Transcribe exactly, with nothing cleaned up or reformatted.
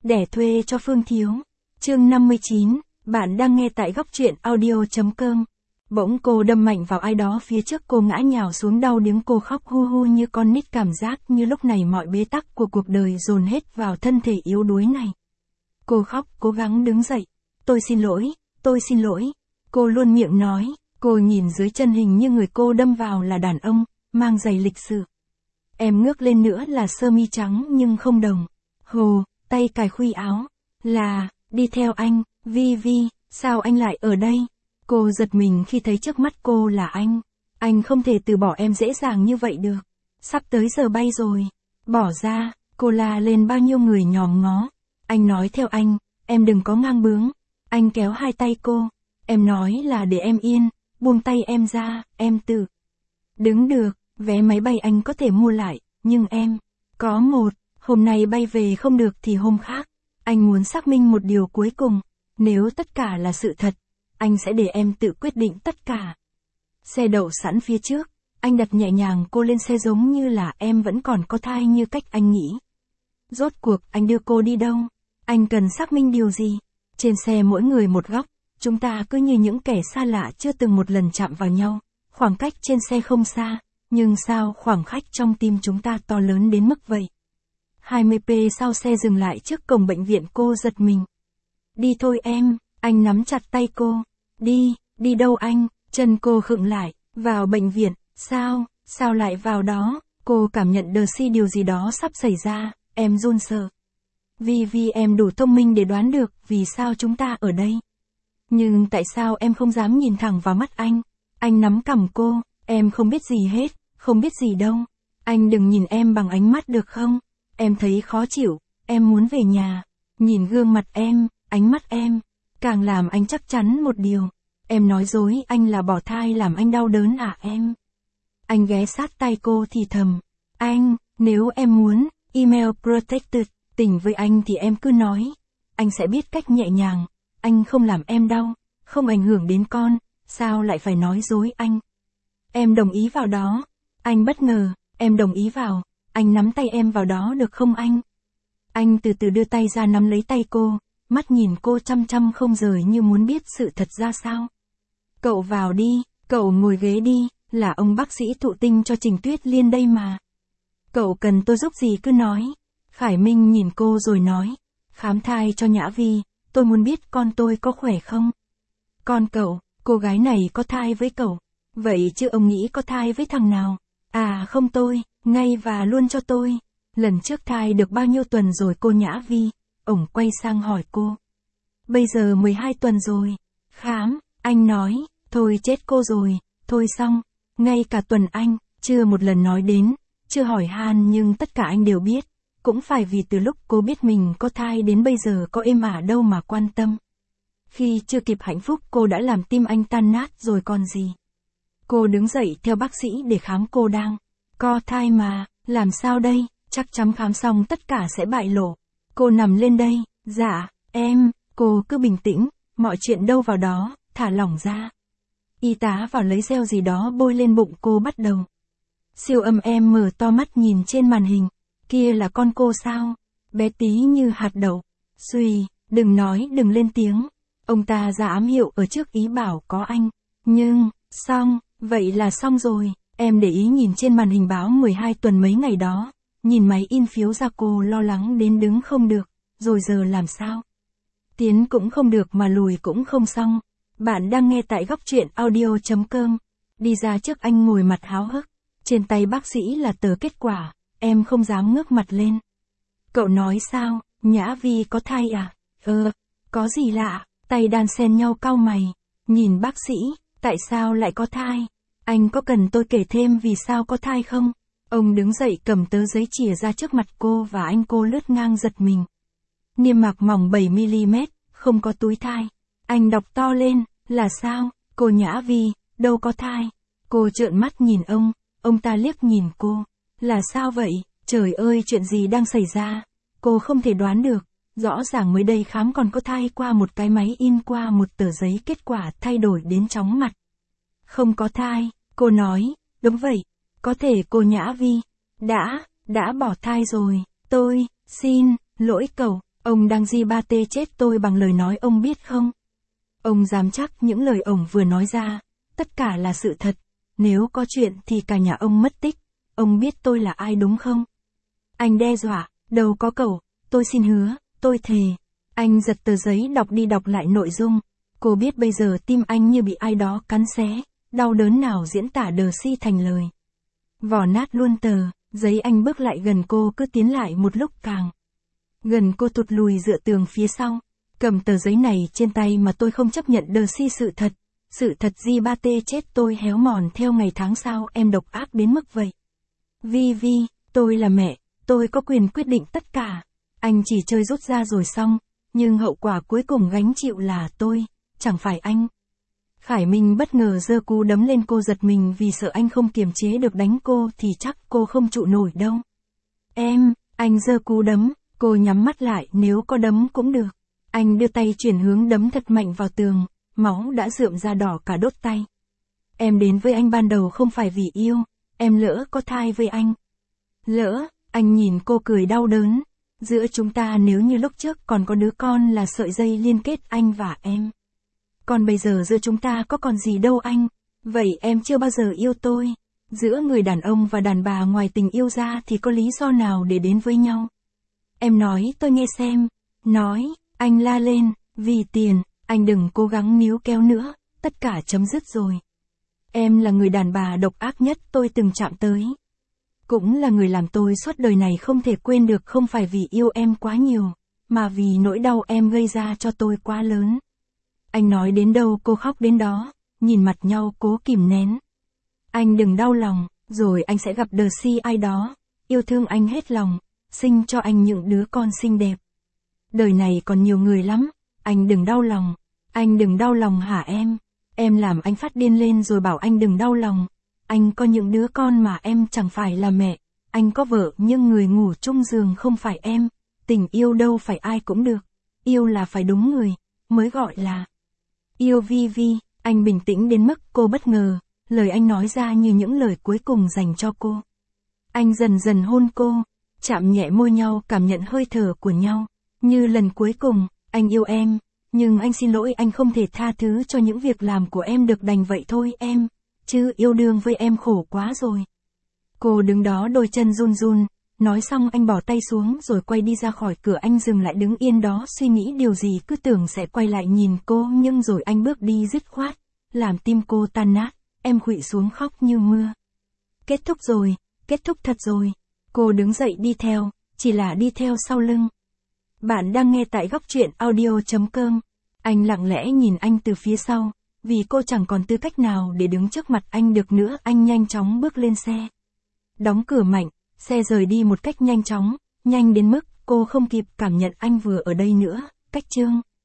Đẻ thuê cho Phương Thiếu. Chương năm mươi chín, bạn đang nghe tại góc truyện audio.com. Bỗng cô đâm mạnh vào ai đó phía trước, cô ngã nhào xuống đau điếng, cô khóc hu hu như con nít, cảm giác như lúc này mọi bế tắc của cuộc đời dồn hết vào thân thể yếu đuối này. Cô khóc, cố gắng đứng dậy. Tôi xin lỗi, tôi xin lỗi. Cô luôn miệng nói, cô nhìn dưới chân hình như người cô đâm vào là đàn ông, mang giày lịch sự. Em ngước lên nữa là sơ mi trắng nhưng không đồng. Hồ, tay cài khuy áo. Là, đi theo anh, Vi Vi, sao anh lại ở đây? Cô giật mình khi thấy trước mắt cô là anh. Anh không thể từ bỏ em dễ dàng như vậy được. Sắp tới giờ bay rồi. Bỏ ra, cô la lên, bao nhiêu người nhòm ngó. Anh nói theo anh, em đừng có ngang bướng. Anh kéo hai tay cô. Em nói là để em yên, buông tay em ra, em tự đứng được. Vé máy bay anh có thể mua lại, nhưng em có một, hôm nay bay về không được thì hôm khác. Anh muốn xác minh một điều cuối cùng, nếu tất cả là sự thật, anh sẽ để em tự quyết định tất cả. Xe đậu sẵn phía trước, anh đặt nhẹ nhàng cô lên xe giống như là em vẫn còn có thai như cách anh nghĩ. Rốt cuộc anh đưa cô đi đâu? Anh cần xác minh điều gì? Trên xe mỗi người một góc, chúng ta cứ như những kẻ xa lạ chưa từng một lần chạm vào nhau. Khoảng cách trên xe không xa, nhưng sao khoảng cách trong tim chúng ta to lớn đến mức vậy? hai mươi phút sau xe dừng lại trước cổng bệnh viện, cô giật mình. Đi thôi em, anh nắm chặt tay cô. Đi, đi đâu anh? Chân cô khựng lại, vào bệnh viện, sao, sao lại vào đó? Cô cảm nhận đờ si điều gì đó sắp xảy ra, em run sợ. Vi Vi, em đủ thông minh để đoán được vì sao chúng ta ở đây. Nhưng tại sao em không dám nhìn thẳng vào mắt anh? Anh nắm cằm cô, em không biết gì hết, không biết gì đâu. Anh đừng nhìn em bằng ánh mắt được không? Em thấy khó chịu, em muốn về nhà. Nhìn gương mặt em, ánh mắt em, càng làm anh chắc chắn một điều. Em nói dối anh là bỏ thai làm anh đau đớn à em? Anh ghé sát tay cô thì thầm. Anh, nếu em muốn, email protected, tình với anh thì em cứ nói. Anh sẽ biết cách nhẹ nhàng. Anh không làm em đau, không ảnh hưởng đến con, sao lại phải nói dối anh? Em đồng ý vào đó. Anh bất ngờ, em đồng ý vào. Anh nắm tay em vào đó được không anh? Anh từ từ đưa tay ra nắm lấy tay cô, mắt nhìn cô chăm chăm không rời như muốn biết sự thật ra sao. Cậu vào đi, cậu ngồi ghế đi, là ông bác sĩ thụ tinh cho Trình Tuyết Liên đây mà. Cậu cần tôi giúp gì cứ nói. Khải Minh nhìn cô rồi nói, khám thai cho Nhã Vi, tôi muốn biết con tôi có khỏe không? Con cậu, cô gái này có thai với cậu. Vậy chứ ông nghĩ có thai với thằng nào? À không, tôi, ngay và luôn cho tôi. Lần trước thai được bao nhiêu tuần rồi cô Nhã Vi? Ông quay sang hỏi cô. Bây giờ mười hai tuần rồi. Khám, anh nói, thôi chết cô rồi, thôi xong. Ngay cả Tuần Anh, chưa một lần nói đến, chưa hỏi han nhưng tất cả anh đều biết. Cũng phải vì từ lúc cô biết mình có thai đến bây giờ có êm ả đâu mà quan tâm. Khi chưa kịp hạnh phúc cô đã làm tim anh tan nát rồi còn gì. Cô đứng dậy theo bác sĩ để khám, cô đang có thai mà, làm sao đây, chắc chắn khám xong tất cả sẽ bại lộ. Cô nằm lên đây, dạ, em, cô cứ bình tĩnh, mọi chuyện đâu vào đó, thả lỏng ra. Y tá vào lấy gel gì đó bôi lên bụng cô, bắt đầu siêu âm. Em mở to mắt nhìn trên màn hình, kia là con cô sao, bé tí như hạt đậu. Suy, đừng nói, đừng lên tiếng. Ông ta ra ám hiệu ở trước ý bảo có anh, nhưng, xong, vậy là xong rồi. Em để ý nhìn trên màn hình báo mười hai tuần mấy ngày đó, nhìn máy in phiếu ra cô lo lắng đến đứng không được, rồi giờ làm sao? Tiến cũng không được mà lùi cũng không xong. Bạn đang nghe tại góc truyện audio.com. Đi ra trước anh ngồi mặt háo hức, trên tay bác sĩ là tờ kết quả, em không dám ngước mặt lên. Cậu nói sao, Nhã Vi có thai à? Ờ, có gì lạ, tay đan xen nhau cau mày, nhìn bác sĩ, tại sao lại có thai? Anh có cần tôi kể thêm vì sao có thai không? Ông đứng dậy cầm tờ giấy chìa ra trước mặt cô và anh. Cô lướt ngang giật mình. Niêm mạc mỏng bảy mi li mét, không có túi thai. Anh đọc to lên, là sao? Cô Nhã Vi, đâu có thai. Cô trợn mắt nhìn ông, ông ta liếc nhìn cô. Là sao vậy? Trời ơi, chuyện gì đang xảy ra? Cô không thể đoán được. Rõ ràng mới đây khám còn có thai qua một cái máy in, qua một tờ giấy kết quả thay đổi đến chóng mặt. Không có thai, cô nói, đúng vậy, có thể cô Nhã Vi đã, đã bỏ thai rồi. Tôi, xin, lỗi cậu. Ông đang di ba tê chết tôi bằng lời nói ông biết không? Ông dám chắc những lời ông vừa nói ra, tất cả là sự thật. Nếu có chuyện thì cả nhà ông mất tích. Ông biết tôi là ai đúng không? Anh đe dọa, đâu có cẩu, tôi xin hứa, tôi thề. Anh giật tờ giấy đọc đi đọc lại nội dung. Cô biết bây giờ tim anh như bị ai đó cắn xé, đau đớn nào diễn tả đờ si thành lời. Vỏ nát luôn tờ, giấy anh bước lại gần cô cứ tiến lại một lúc càng gần cô tụt lùi dựa tường phía sau. Cầm tờ giấy này trên tay mà tôi không chấp nhận đờ si sự thật. Sự thật di ba tê chết tôi héo mòn theo ngày tháng sao em độc ác đến mức vậy. Vi Vi, tôi là mẹ, tôi có quyền quyết định tất cả. Anh chỉ chơi rút ra rồi xong, nhưng hậu quả cuối cùng gánh chịu là tôi, chẳng phải anh. Khải Minh bất ngờ giơ cú đấm lên cô giật mình vì sợ anh không kiềm chế được đánh cô thì chắc cô không trụ nổi đâu. Em, anh giơ cú đấm, cô nhắm mắt lại nếu có đấm cũng được. Anh đưa tay chuyển hướng đấm thật mạnh vào tường, máu đã rượm ra đỏ cả đốt tay. Em đến với anh ban đầu không phải vì yêu, em lỡ có thai với anh. Lỡ, anh nhìn cô cười đau đớn. Giữa chúng ta nếu như lúc trước còn có đứa con là sợi dây liên kết anh và em. Còn bây giờ giữa chúng ta có còn gì đâu anh. Vậy em chưa bao giờ yêu tôi. Giữa người đàn ông và đàn bà ngoài tình yêu ra thì có lý do nào để đến với nhau. Em nói tôi nghe xem. Nói, anh la lên, vì tiền, anh đừng cố gắng níu kéo nữa, tất cả chấm dứt rồi. Em là người đàn bà độc ác nhất tôi từng chạm tới. Cũng là người làm tôi suốt đời này không thể quên được không phải vì yêu em quá nhiều, mà vì nỗi đau em gây ra cho tôi quá lớn. Anh nói đến đâu cô khóc đến đó, nhìn mặt nhau cố kìm nén. Anh đừng đau lòng, rồi anh sẽ gặp đờ si ai đó, yêu thương anh hết lòng, sinh cho anh những đứa con xinh đẹp. Đời này còn nhiều người lắm, anh đừng đau lòng, anh đừng đau lòng hả em? Em làm anh phát điên lên rồi bảo anh đừng đau lòng. Anh có những đứa con mà em chẳng phải là mẹ, anh có vợ nhưng người ngủ chung giường không phải em. Tình yêu đâu phải ai cũng được, yêu là phải đúng người, mới gọi là yêu. Vi Vi, anh bình tĩnh đến mức cô bất ngờ, lời anh nói ra như những lời cuối cùng dành cho cô. Anh dần dần hôn cô, chạm nhẹ môi nhau cảm nhận hơi thở của nhau, như lần cuối cùng, anh yêu em, nhưng anh xin lỗi anh không thể tha thứ cho những việc làm của em được đành vậy thôi em. Chứ yêu đương với em khổ quá rồi. Cô đứng đó đôi chân run run, nói xong anh bỏ tay xuống rồi quay đi ra khỏi cửa. Anh dừng lại đứng yên đó suy nghĩ điều gì cứ tưởng sẽ quay lại nhìn cô nhưng rồi anh bước đi dứt khoát, làm tim cô tan nát, em khuỵu xuống khóc như mưa. Kết thúc rồi, kết thúc thật rồi. Cô đứng dậy đi theo, chỉ là đi theo sau lưng. Bạn đang nghe tại góc truyện audio chấm com. Anh lặng lẽ nhìn anh từ phía sau. Vì cô chẳng còn tư cách nào để đứng trước mặt anh được nữa. Anh nhanh chóng bước lên xe. Đóng cửa mạnh, xe rời đi một cách nhanh chóng, nhanh đến mức cô không kịp cảm nhận anh vừa ở đây nữa. Cách chương